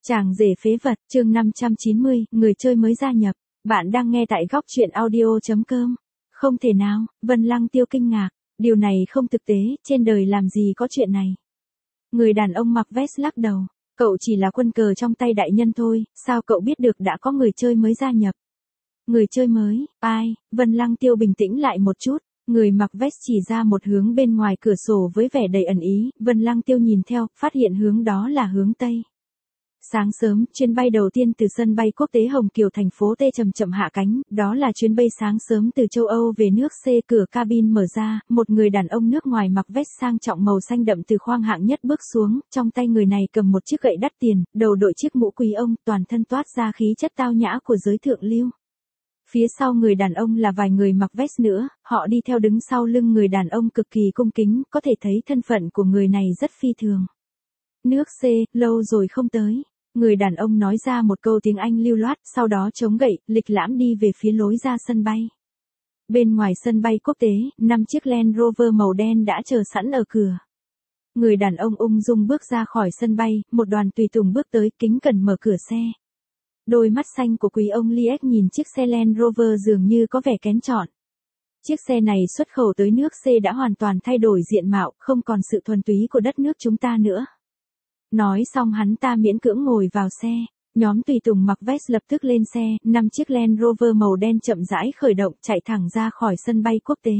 Chàng rể phế vật, chương 590, người chơi mới gia nhập. Bạn đang nghe tại góc truyện audio.com. Không thể nào, Vân Lăng Tiêu kinh ngạc. Điều này không thực tế, trên đời làm gì có chuyện này. Người đàn ông mặc vest lắc đầu. Cậu chỉ là quân cờ trong tay đại nhân thôi, sao cậu biết được đã có người chơi mới gia nhập? Người chơi mới, ai? Vân Lăng Tiêu bình tĩnh lại một chút. Người mặc vest chỉ ra một hướng bên ngoài cửa sổ với vẻ đầy ẩn ý. Vân Lăng Tiêu nhìn theo, phát hiện hướng đó là hướng Tây. Sáng sớm, chuyến bay đầu tiên từ sân bay quốc tế Hồng Kiều thành phố T chậm chậm hạ cánh, đó là chuyến bay sáng sớm từ châu Âu về nước C. Cửa cabin mở ra, một người đàn ông nước ngoài mặc vest sang trọng màu xanh đậm từ khoang hạng nhất bước xuống, trong tay người này cầm một chiếc gậy đắt tiền, đầu đội chiếc mũ quý ông, toàn thân toát ra khí chất tao nhã của giới thượng lưu. Phía sau người đàn ông là vài người mặc vest nữa, họ đi theo đứng sau lưng người đàn ông cực kỳ cung kính, có thể thấy thân phận của người này rất phi thường. Nước C, lâu rồi không tới. Người đàn ông nói ra một câu tiếng Anh lưu loát, sau đó chống gậy, lịch lãm đi về phía lối ra sân bay. Bên ngoài sân bay quốc tế, 5 chiếc Land Rover màu đen đã chờ sẵn ở cửa. Người đàn ông ung dung bước ra khỏi sân bay, một đoàn tùy tùng bước tới, kính cẩn mở cửa xe. Đôi mắt xanh của quý ông Liếc nhìn chiếc xe Land Rover dường như có vẻ kén chọn. Chiếc xe này xuất khẩu tới nước C đã hoàn toàn thay đổi diện mạo, không còn sự thuần túy của đất nước chúng ta nữa. Nói xong hắn ta miễn cưỡng ngồi vào xe, nhóm tùy tùng mặc vest lập tức lên xe, 5 chiếc Land Rover màu đen chậm rãi khởi động chạy thẳng ra khỏi sân bay quốc tế.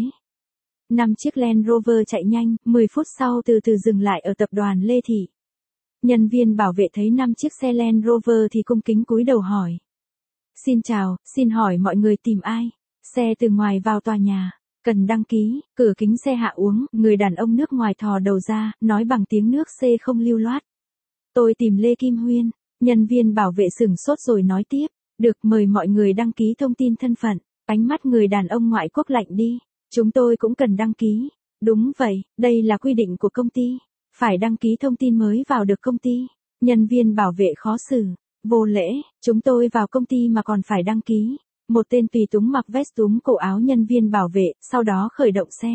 5 chiếc Land Rover chạy nhanh, 10 phút sau từ từ dừng lại ở tập đoàn Lê Thị. Nhân viên bảo vệ thấy 5 chiếc xe Land Rover thì cung kính cúi đầu hỏi. Xin chào, xin hỏi mọi người tìm ai? Xe từ ngoài vào tòa nhà. Cần đăng ký, cửa kính xe hạ uống, người đàn ông nước ngoài thò đầu ra, nói bằng tiếng nước C không lưu loát. Tôi tìm Lê Kim Huyên, nhân viên bảo vệ sửng sốt rồi nói tiếp, được mời mọi người đăng ký thông tin thân phận, ánh mắt người đàn ông ngoại quốc lạnh đi, chúng tôi cũng cần đăng ký, đúng vậy, đây là quy định của công ty, phải đăng ký thông tin mới vào được công ty, nhân viên bảo vệ khó xử, vô lễ, chúng tôi vào công ty mà còn phải đăng ký, một tên tùy tùng mặc vest túm cổ áo nhân viên bảo vệ, sau đó khởi động xe.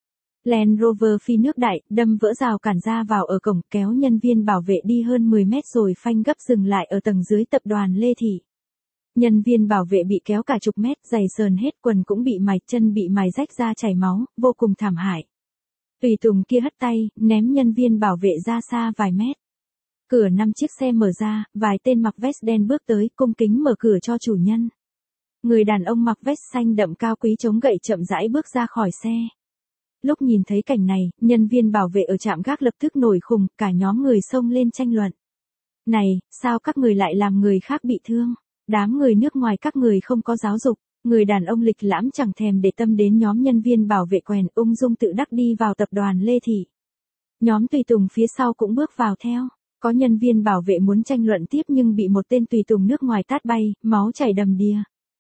Land Rover phi nước đại, đâm vỡ rào cản ra vào ở cổng, kéo nhân viên bảo vệ đi hơn 10 mét rồi phanh gấp dừng lại ở tầng dưới tập đoàn Lê Thị. Nhân viên bảo vệ bị kéo cả chục mét, giày sờn hết, quần cũng bị mài, chân bị mài rách ra chảy máu, vô cùng thảm hại. Tùy tùng kia hất tay, ném nhân viên bảo vệ ra xa vài mét. Cửa 5 chiếc xe mở ra, vài tên mặc vest đen bước tới, cung kính mở cửa cho chủ nhân. Người đàn ông mặc vest xanh đậm cao quý chống gậy chậm rãi bước ra khỏi xe. Lúc nhìn thấy cảnh này, nhân viên bảo vệ ở trạm gác lập tức nổi khùng, cả nhóm người xông lên tranh luận. Này, sao các người lại làm người khác bị thương? Đám người nước ngoài các người không có giáo dục. Người đàn ông lịch lãm chẳng thèm để tâm đến nhóm nhân viên bảo vệ quèn, ung dung tự đắc đi vào tập đoàn Lê Thị. Nhóm tùy tùng phía sau cũng bước vào theo. Có nhân viên bảo vệ muốn tranh luận tiếp nhưng bị một tên tùy tùng nước ngoài tát bay, máu chảy đầm đìa.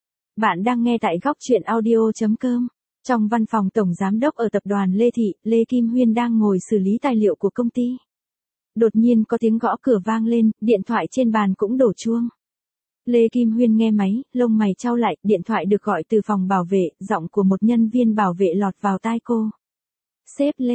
Bạn đang nghe tại góc truyện audio.com. Trong văn phòng tổng giám đốc ở tập đoàn Lê Thị, Lê Kim Huyên đang ngồi xử lý tài liệu của công ty. Đột nhiên có tiếng gõ cửa vang lên, điện thoại trên bàn cũng đổ chuông. Lê Kim Huyên nghe máy, lông mày chau lại, điện thoại được gọi từ phòng bảo vệ, giọng của một nhân viên bảo vệ lọt vào tai cô. Sếp Lê,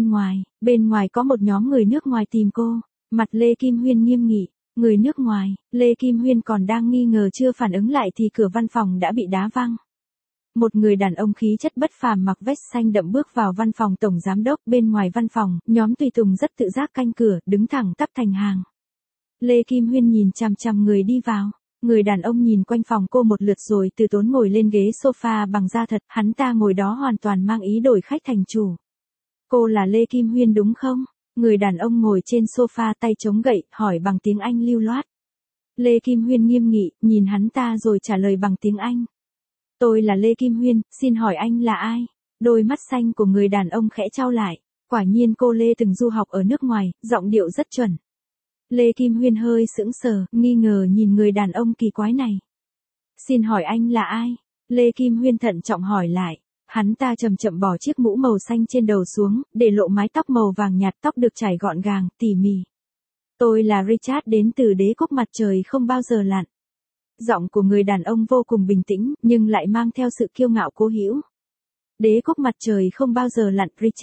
bên ngoài có một nhóm người nước ngoài tìm cô. Mặt Lê Kim Huyên nghiêm nghị, người nước ngoài, Lê Kim Huyên còn đang nghi ngờ chưa phản ứng lại thì cửa văn phòng đã bị đá văng. Một người đàn ông khí chất bất phàm mặc vest xanh đậm bước vào văn phòng tổng giám đốc, bên ngoài văn phòng, nhóm tùy tùng rất tự giác canh cửa, đứng thẳng tắp thành hàng. Lê Kim Huyên nhìn chằm chằm người đi vào, người đàn ông nhìn quanh phòng cô một lượt rồi từ tốn ngồi lên ghế sofa bằng da thật, hắn ta ngồi đó hoàn toàn mang ý đổi khách thành chủ. Cô là Lê Kim Huyên đúng không? Người đàn ông ngồi trên sofa tay chống gậy, hỏi bằng tiếng Anh lưu loát. Lê Kim Huyên nghiêm nghị, nhìn hắn ta rồi trả lời bằng tiếng Anh. Tôi là Lê Kim Huyên, xin hỏi anh là ai? Đôi mắt xanh của người đàn ông khẽ chau lại. Quả nhiên cô Lê từng du học ở nước ngoài, giọng điệu rất chuẩn. Lê Kim Huyên hơi sững sờ, nghi ngờ nhìn người đàn ông kỳ quái này. Xin hỏi anh là ai? Lê Kim Huyên thận trọng hỏi lại. Hắn ta chậm chậm bỏ chiếc mũ màu xanh trên đầu xuống, để lộ mái tóc màu vàng nhạt, tóc được chải gọn gàng, tỉ mỉ. Tôi là Richard đến từ đế quốc mặt trời không bao giờ lặn. Giọng của người đàn ông vô cùng bình tĩnh, nhưng lại mang theo sự kiêu ngạo cố hữu. Đế quốc mặt trời không bao giờ lặn, Richard.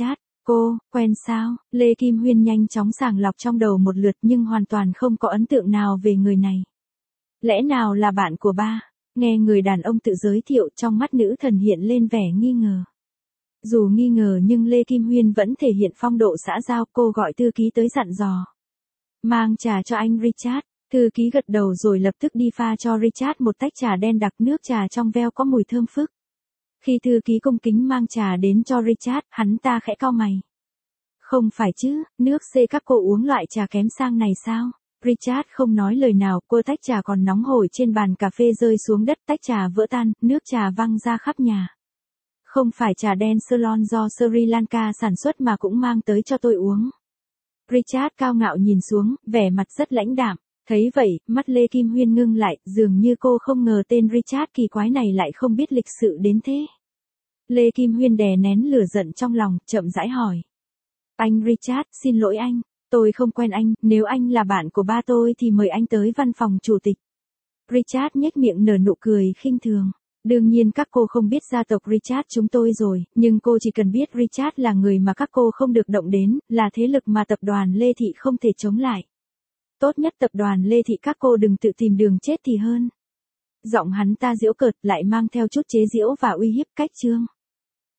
Cô, quen sao? Lê Kim Huyên nhanh chóng sàng lọc trong đầu một lượt nhưng hoàn toàn không có ấn tượng nào về người này. Lẽ nào là bạn của ba? Nghe người đàn ông tự giới thiệu, trong mắt nữ thần hiện lên vẻ nghi ngờ. Dù nghi ngờ nhưng Lê Kim Huyên vẫn thể hiện phong độ xã giao, cô gọi thư ký tới dặn dò. Mang trà cho anh Richard. Thư ký gật đầu rồi lập tức đi pha cho Richard một tách trà đen đặc, nước trà trong veo có mùi thơm phức. Khi thư ký cung kính mang trà đến cho Richard, hắn ta khẽ cau mày. Không phải chứ, nước C các cô uống loại trà kém sang này sao? Richard không nói lời nào, cô tách trà còn nóng hổi trên bàn cà phê rơi xuống đất, tách trà vỡ tan, nước trà văng ra khắp nhà. Không phải trà đen Ceylon do Sri Lanka sản xuất mà cũng mang tới cho tôi uống. Richard cao ngạo nhìn xuống, vẻ mặt rất lãnh đạm. Thấy vậy, mắt Lê Kim Huyên ngưng lại, dường như cô không ngờ tên Richard kỳ quái này lại không biết lịch sự đến thế. Lê Kim Huyên đè nén lửa giận trong lòng, chậm rãi hỏi. Anh Richard, xin lỗi anh, tôi không quen anh, nếu anh là bạn của ba tôi thì mời anh tới văn phòng chủ tịch. Richard nhếch miệng nở nụ cười khinh thường. Đương nhiên các cô không biết gia tộc Richard chúng tôi rồi, nhưng cô chỉ cần biết Richard là người mà các cô không được động đến, là thế lực mà tập đoàn Lê Thị không thể chống lại. Tốt nhất tập đoàn Lê Thị các cô đừng tự tìm đường chết thì hơn. Giọng hắn ta giễu cợt lại mang theo chút chế giễu và uy hiếp. Cách chương